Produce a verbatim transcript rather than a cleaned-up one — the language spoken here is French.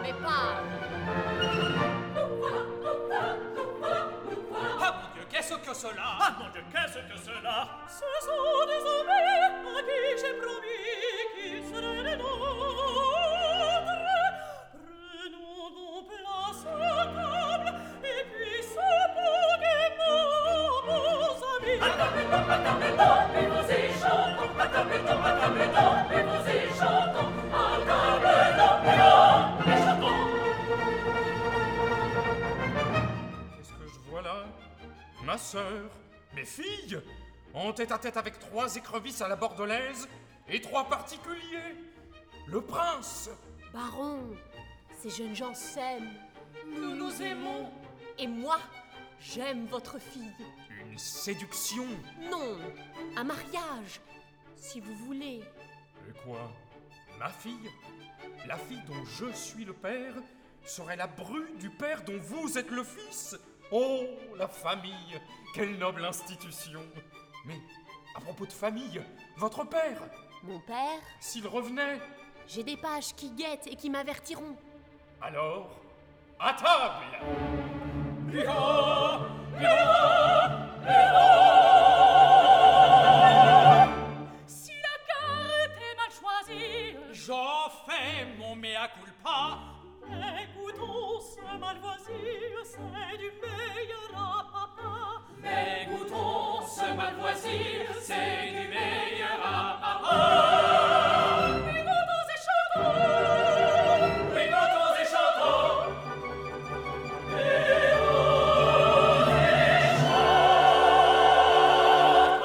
pas. Ah mon Dieu, qu'est-ce que cela? Ah mon Dieu, qu'est-ce que cela? Ce sont des hommes à qui j'ai promis qu'ils seraient les nôtres. Prenons donc place à table et puissons gaiement, bons amis. À table, à table, buvons et chantons. À table, à table, buvons et chantons. À table, buvons et chantons. Qu'est-ce que je vois là? Ma sœur, mes filles, en tête-à-tête avec trois écrevisses à la bordelaise et trois particuliers. Le prince. Baron, ces jeunes gens s'aiment. Nous nous aimons. Et moi, j'aime votre fille. Une séduction. Non, un mariage, si vous voulez. Et quoi? Ma fille, la fille dont je suis le père, serait la bru du père dont vous êtes le fils? Oh, la famille, quelle noble institution! Mais, à propos de famille, votre père, Mon père, s'il revenait, j'ai des pages qui guettent et qui m'avertiront. alors, à table! Si la carte est mal choisie, J'en fais mon mea culpa. écoutons ce malvoisie, c'est du meilleur à papa. Mais goûtons ce malvoisie, c'est du